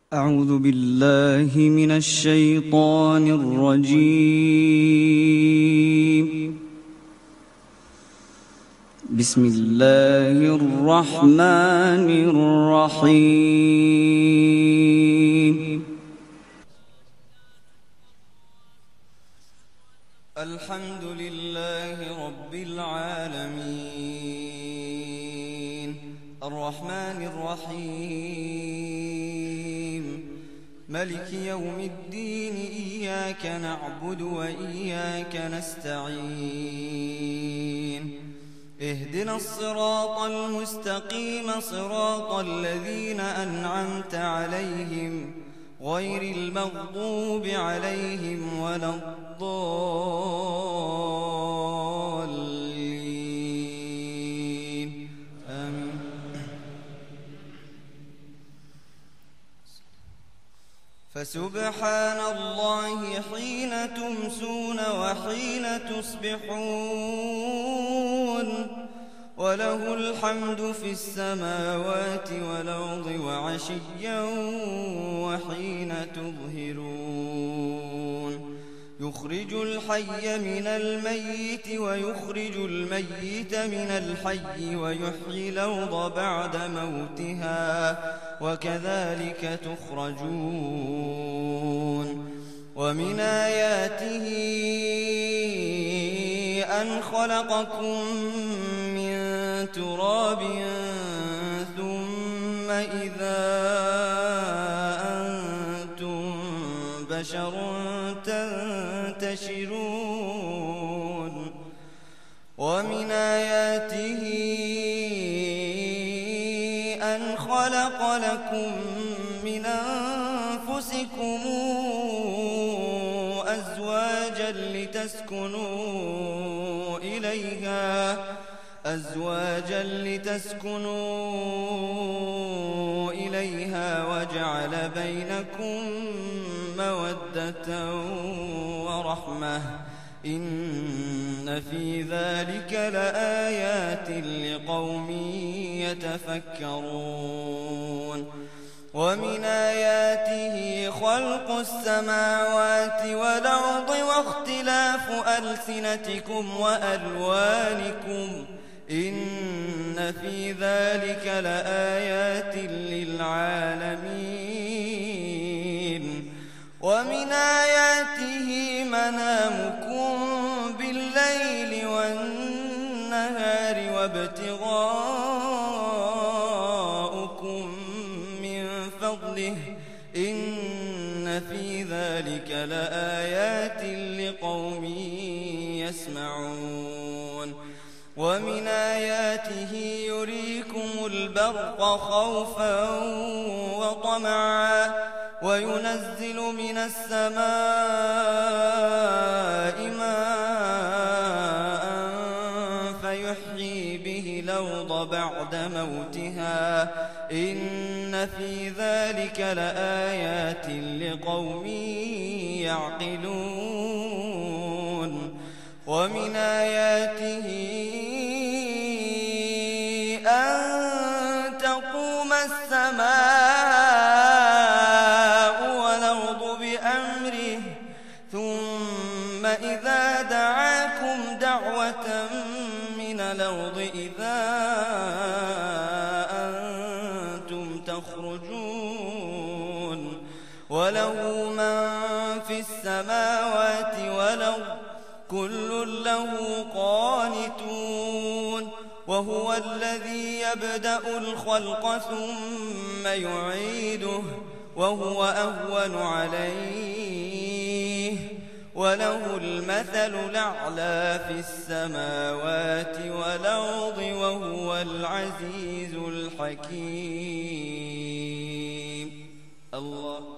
أعوذ بالله من الشيطان الرجيم. بسم الله الرحمن الرحيم. الحمد لله رب العالمين الرحمن الرحيم ملك يوم الدين إياك نعبد وإياك نستعين اهدنا الصراط المستقيم صراط الذين أنعمت عليهم غير المغضوب عليهم ولا الضالين آمين. فسبحان الله حين تمسون وحين تصبحون وله الحمد في السماوات والأرض وعشيا وحين تظهرون يخرج الحي من الميت ويخرج الميت من الحي ويحيي الأرض بعد موتها وكذلك تخرجون ومن آياته أن خلقكم من تراب ثم إذا أنتم بشر تنتشرون ومن آياته أن خلق لكم من أنفسكم أزواجا لتسكنوا إليها وجعل بينكم مودة ورحمة إن في ذلك لآيات لقوم يتفكرون ومن آياته خلق السماوات والأرض واختلاف ألسنتكم وألوانكم إن في ذلك لآيات للعالمين ومن آياته منامكم بالليل والنهار وابتغاؤكم من فضله إن في ذلك لآيات لقوم يسمعون ومن آياته يريكم البرق خوفا وطمعا وينزل من السماء ماء فيحيي به الأرض بعد موتها إن في ذلك لآيات لقوم يعقلون ومن آياته أن تقوم السماء والأرض بأمره ثم إذا دعاكم دعوة من الأرض إذا أنتم تخرجون وله من في السماوات والأرض كل له قانتون وهو الذي يبدأ الخلق ثم يعيده وهو أهون عليه وله المثل الأعلى في السماوات والأرض وهو العزيز الحكيم. الله